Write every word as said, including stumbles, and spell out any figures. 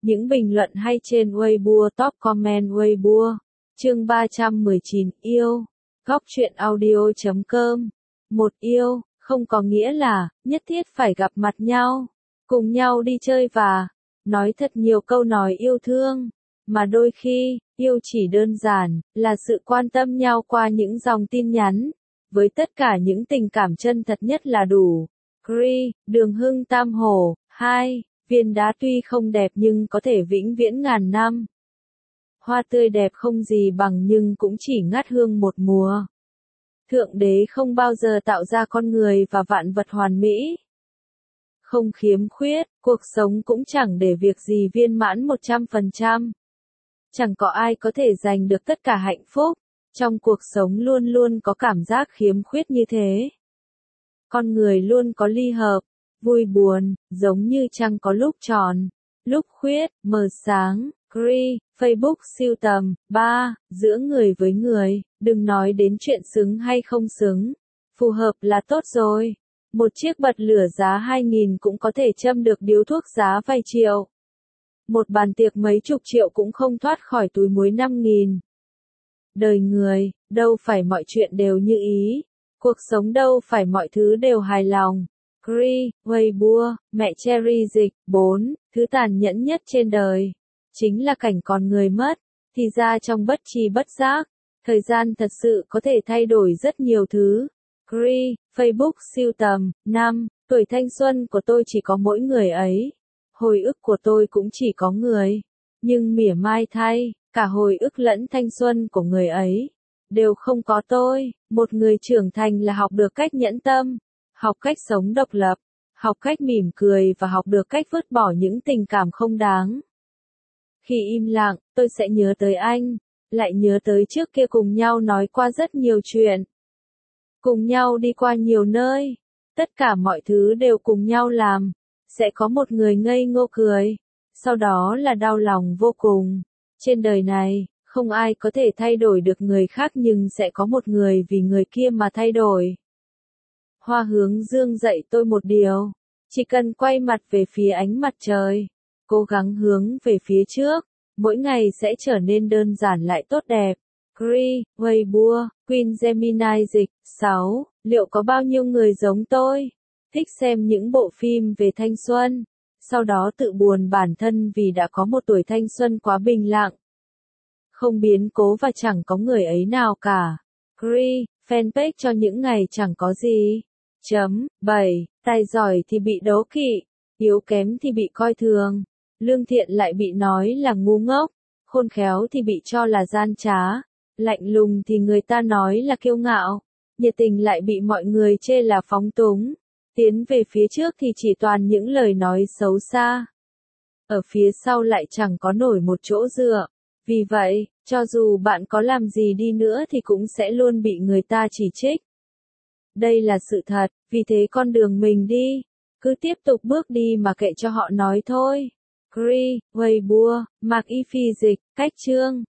Những bình luận hay trên Weibo, top comment Weibo. Chương ba trăm mười chín, yêu. Góc truyện audio chấm com. Một yêu, không có nghĩa là, nhất thiết phải gặp mặt nhau, cùng nhau đi chơi và nói thật nhiều câu nói yêu thương. Mà đôi khi, yêu chỉ đơn giản, là sự quan tâm nhau qua những dòng tin nhắn. Với tất cả những tình cảm chân thật nhất là đủ. Gri, Đường Hưng Tam Hồ. Hai. Viên đá tuy không đẹp nhưng có thể vĩnh viễn ngàn năm. Hoa tươi đẹp không gì bằng nhưng cũng chỉ ngát hương một mùa. Thượng đế không bao giờ tạo ra con người và vạn vật hoàn mỹ. Không khiếm khuyết, cuộc sống cũng chẳng để việc gì viên mãn một trăm phần trăm. Chẳng có ai có thể giành được tất cả hạnh phúc. Trong cuộc sống luôn luôn có cảm giác khiếm khuyết như thế. Con người luôn có ly hợp, vui buồn, giống như trăng có lúc tròn, lúc khuyết, mờ sáng. Gri, Facebook sưu tầm. Ba. Giữa người với người, đừng nói đến chuyện xứng hay không xứng. Phù hợp là tốt rồi. Một chiếc bật lửa giá hai nghìn cũng có thể châm được điếu thuốc giá vài triệu. Một bàn tiệc mấy chục triệu cũng không thoát khỏi túi muối năm nghìn. Đời người, đâu phải mọi chuyện đều như ý. Cuộc sống đâu phải mọi thứ đều hài lòng. Gri, Weibo, mẹ Cherry dịch. Bốn. Thứ tàn nhẫn nhất trên đời chính là cảnh còn người mất. Thì ra trong bất tri bất giác, thời gian thật sự có thể thay đổi rất nhiều thứ. Gri, Facebook sưu tầm. Năm. Tuổi thanh xuân của tôi chỉ có mỗi người ấy. Hồi ức của tôi cũng chỉ có người. Nhưng mỉa mai thay, cả hồi ức lẫn thanh xuân của người ấy đều không có tôi. Một người trưởng thành là học được cách nhẫn tâm, học cách sống độc lập, học cách mỉm cười và học được cách vứt bỏ những tình cảm không đáng. Khi im lặng, tôi sẽ nhớ tới anh, lại nhớ tới trước kia cùng nhau nói qua rất nhiều chuyện. Cùng nhau đi qua nhiều nơi, tất cả mọi thứ đều cùng nhau làm. Sẽ có một người ngây ngô cười, sau đó là đau lòng vô cùng. Trên đời này, không ai có thể thay đổi được người khác nhưng sẽ có một người vì người kia mà thay đổi. Hoa hướng dương dạy tôi một điều. Chỉ cần quay mặt về phía ánh mặt trời, cố gắng hướng về phía trước, mỗi ngày sẽ trở nên đơn giản lại tốt đẹp. Gri, Weibo, Queen Gemini dịch. Sáu. Liệu có bao nhiêu người giống tôi? Thích xem những bộ phim về thanh xuân, sau đó tự buồn bản thân vì đã có một tuổi thanh xuân quá bình lặng, không biến cố và chẳng có người ấy nào cả. Gri, fanpage cho những ngày chẳng có gì. Chấm. Bảy. Tài giỏi thì bị đố kỵ, yếu kém thì bị coi thường, lương thiện lại bị nói là ngu ngốc, khôn khéo thì bị cho là gian trá, lạnh lùng thì người ta nói là kiêu ngạo, nhiệt tình lại bị mọi người chê là phóng túng. Tiến về phía trước thì chỉ toàn những lời nói xấu xa. Ở phía sau lại chẳng có nổi một chỗ dựa. Vì vậy, cho dù bạn có làm gì đi nữa thì cũng sẽ luôn bị người ta chỉ trích. Đây là sự thật, vì thế con đường mình đi, cứ tiếp tục bước đi mà kệ cho họ nói thôi. Gri, Weibo, Mạc Y Phi dịch. Cách chương.